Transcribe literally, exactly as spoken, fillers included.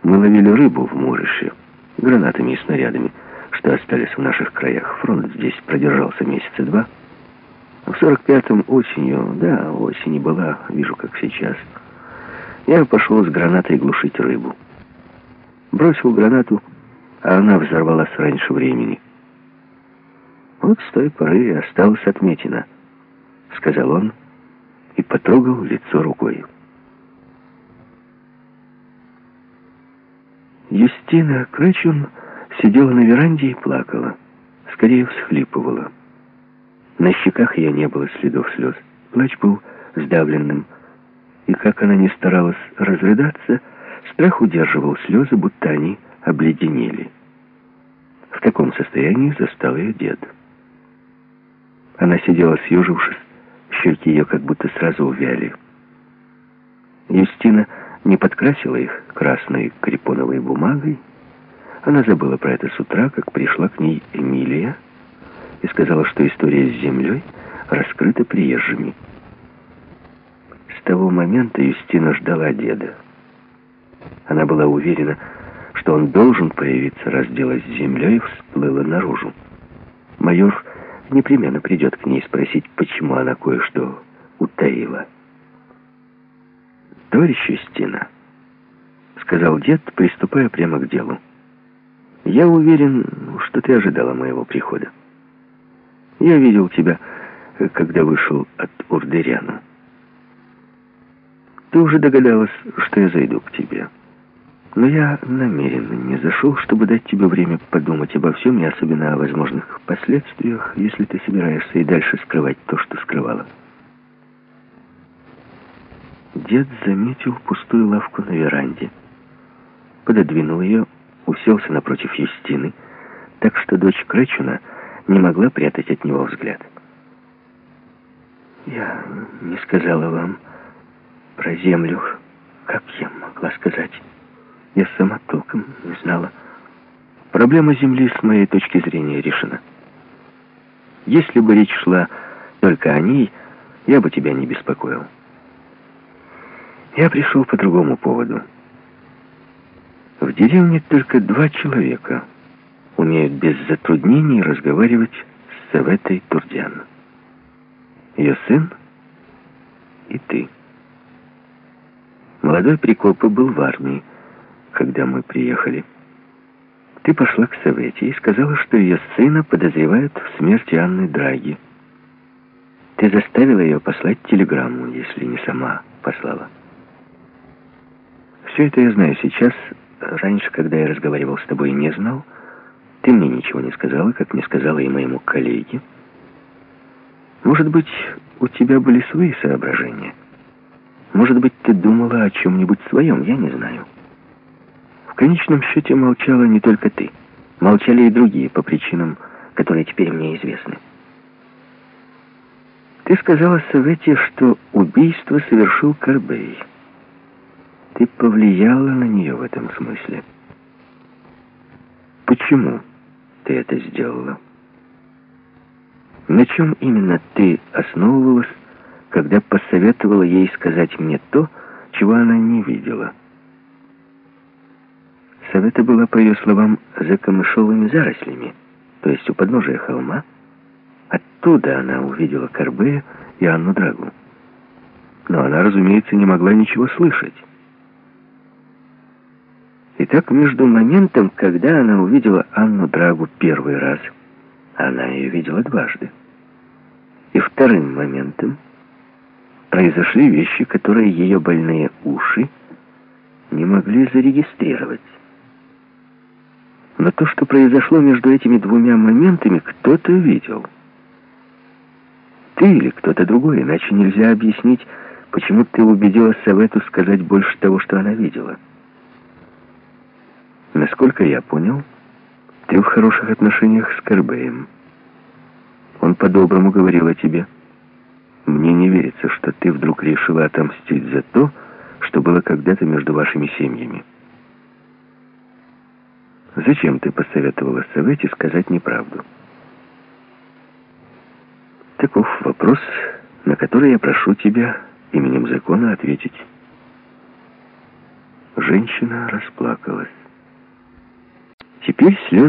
Мы ловили рыбу в Мурише гранатами и снарядами, что остались в наших краях. Фронт здесь продержался месяца два. В сорок пятом осенью, да, осень и была, вижу, как сейчас, я пошел с гранатой глушить рыбу. Бросил гранату, а она взорвалась раньше времени. Вот с той поры и осталась отметина, сказал он и потрогал лицо рукой. Юстина Кречун сидела на веранде и плакала, скорее всхлипывала. На щеках ее не было следов слез. Плач был сдавленным, и как она ни старалась разрыдаться, страх удерживал слезы, будто они обледенели. В таком состоянии застал ее дед. Она сидела съежившись, щеки ее как будто сразу увяли. Юстина не подкрасила их красной крепоновой бумагой. Она забыла про это с утра, как пришла к ней Эмилия и сказала, что история с землей раскрыта приезжими. С того момента Юстина ждала деда. Она была уверена, что он должен появиться, раз дело с землей всплыло наружу. Майор непременно придет к ней спросить, почему она кое-что утаила. «Товарищ Юстина», — сказал дед, приступая прямо к делу, — «я уверен, что ты ожидала моего прихода. Я видел тебя, когда вышел от Урдеряна. Ты уже догадалась, что я зайду к тебе. Но я намеренно не зашел, чтобы дать тебе время подумать обо всем, и особенно о возможных последствиях, если ты собираешься и дальше скрывать то, что скрывала». Дед заметил пустую лавку на веранде, пододвинул ее, уселся напротив Юстины, так что дочь Кречуна не могла прятать от него взгляд. «Я не сказала вам про землю, как я могла сказать. Я сама толком не знала. Проблема земли с моей точки зрения решена. Если бы речь шла только о ней, я бы тебя не беспокоил. Я пришел по другому поводу. В деревне только два человека умеют без затруднений разговаривать с Саветой Турдян. Ее сын и ты. Молодой Прикопа был в армии, когда мы приехали. Ты пошла к Савете и сказала, что ее сына подозревают в смерти Анны Драги. Ты заставила ее послать телеграмму, если не сама послала. Все это я знаю сейчас. Раньше, когда я разговаривал с тобой, не знал. Ты мне ничего не сказала, как не сказала и моему коллеге. Может быть, у тебя были свои соображения. Может быть, ты думала о чем-нибудь своем, я не знаю. В конечном счете молчала не только ты. Молчали и другие по причинам, которые теперь мне известны. Ты сказала Савете, что убийство совершил Карбей. Ты повлияла на нее в этом смысле. Почему ты это сделала? На чем именно ты основывалась, когда посоветовала ей сказать мне то, чего она не видела? Савета была, по ее словам, за камышовыми зарослями, то есть у подножия холма. Оттуда она увидела Карбея и Анну Драгу. Но она, разумеется, не могла ничего слышать. Итак, между моментом, когда она увидела Анну Драгу первый раз, она ее видела дважды, и вторым моментом произошли вещи, которые ее больные уши не могли зарегистрировать. Но то, что произошло между этими двумя моментами, кто-то видел. Ты или кто-то другой, иначе нельзя объяснить, почему ты убедила Савету сказать больше того, что она видела. Насколько я понял, ты в хороших отношениях с Карбеем. Он по-доброму говорил о тебе. Мне не верится, что ты вдруг решила отомстить за то, что было когда-то между вашими семьями. Зачем ты посоветовала Савете сказать неправду? Таков вопрос, на который я прошу тебя именем закона ответить. Женщина расплакалась. Теперь слезы